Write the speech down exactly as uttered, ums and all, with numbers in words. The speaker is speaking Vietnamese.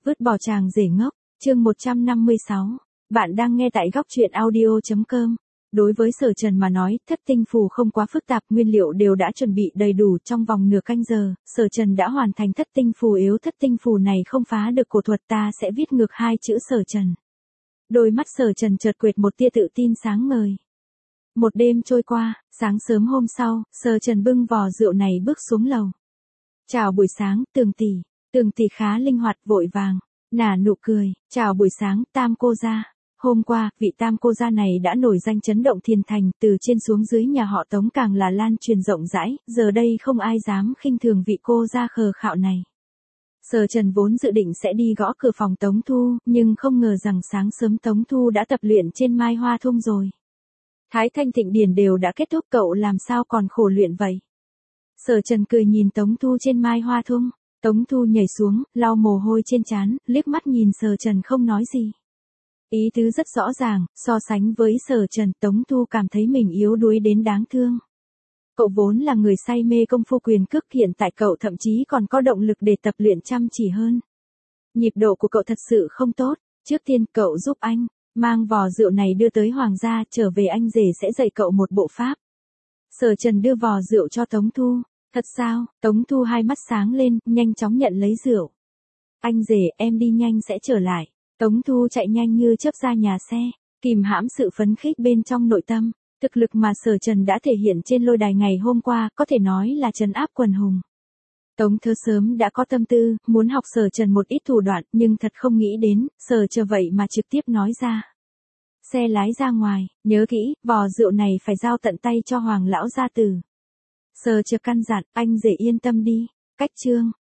Vứt bỏ chàng rể ngốc, chương một trăm năm mươi sáu. Bạn đang nghe tại góc truyện audio chấm com. Đối với Sở Trần mà nói, thất tinh phù không quá phức tạp, nguyên liệu đều đã chuẩn bị đầy đủ, trong vòng nửa canh giờ, Sở Trần đã hoàn thành thất tinh phù yếu. Thất tinh phù này không phá được cổ thuật, ta sẽ viết ngược hai chữ Sở Trần. Đôi mắt Sở Trần chợt quệt một tia tự tin sáng ngời. Một đêm trôi qua, sáng sớm hôm sau, Sở Trần bưng vò rượu này bước xuống lầu. Chào buổi sáng, Tường tỷ. Tường tỷ khá linh hoạt, vội vàng nả nụ cười, chào buổi sáng, Tam cô gia. Hôm qua, vị Tam cô gia này đã nổi danh chấn động thiên thành, từ trên xuống dưới nhà họ Tống càng là lan truyền rộng rãi, giờ đây không ai dám khinh thường vị cô gia khờ khạo này. Sở Trần vốn dự định sẽ đi gõ cửa phòng Tống Thu, nhưng không ngờ rằng sáng sớm Tống Thu đã tập luyện trên Mai Hoa Thung rồi. Thái Thanh Thịnh Điển đều đã kết thúc, cậu làm sao còn khổ luyện vậy? Sở Trần cười nhìn Tống Thu trên Mai Hoa Thung. Tống Thu nhảy xuống, lau mồ hôi trên trán, liếc mắt nhìn Sở Trần không nói gì. Ý tứ rất rõ ràng, so sánh với Sở Trần, Tống Thu cảm thấy mình yếu đuối đến đáng thương. Cậu vốn là người say mê công phu quyền cước, hiện tại cậu thậm chí còn có động lực để tập luyện chăm chỉ hơn. Nhịp độ của cậu thật sự không tốt, trước tiên cậu giúp anh, mang vò rượu này đưa tới hoàng gia, trở về anh rể sẽ dạy cậu một bộ pháp. Sở Trần đưa vò rượu cho Tống Thu. Thật sao? Tống Thu hai mắt sáng lên, nhanh chóng nhận lấy rượu. Anh rể, em đi nhanh sẽ trở lại. Tống Thu chạy nhanh như chớp ra nhà xe, kìm hãm sự phấn khích bên trong nội tâm. Thực lực mà Sở Trần đã thể hiện trên lôi đài ngày hôm qua, có thể nói là trấn áp quần hùng. Tống Thơ sớm đã có tâm tư, muốn học Sở Trần một ít thủ đoạn, nhưng thật không nghĩ đến, Sở Trần vậy mà trực tiếp nói ra. Xe lái ra ngoài, nhớ kỹ, vò rượu này phải giao tận tay cho Hoàng lão gia tử. Sở Trần căn dặn, anh rể yên tâm đi. Cách chương,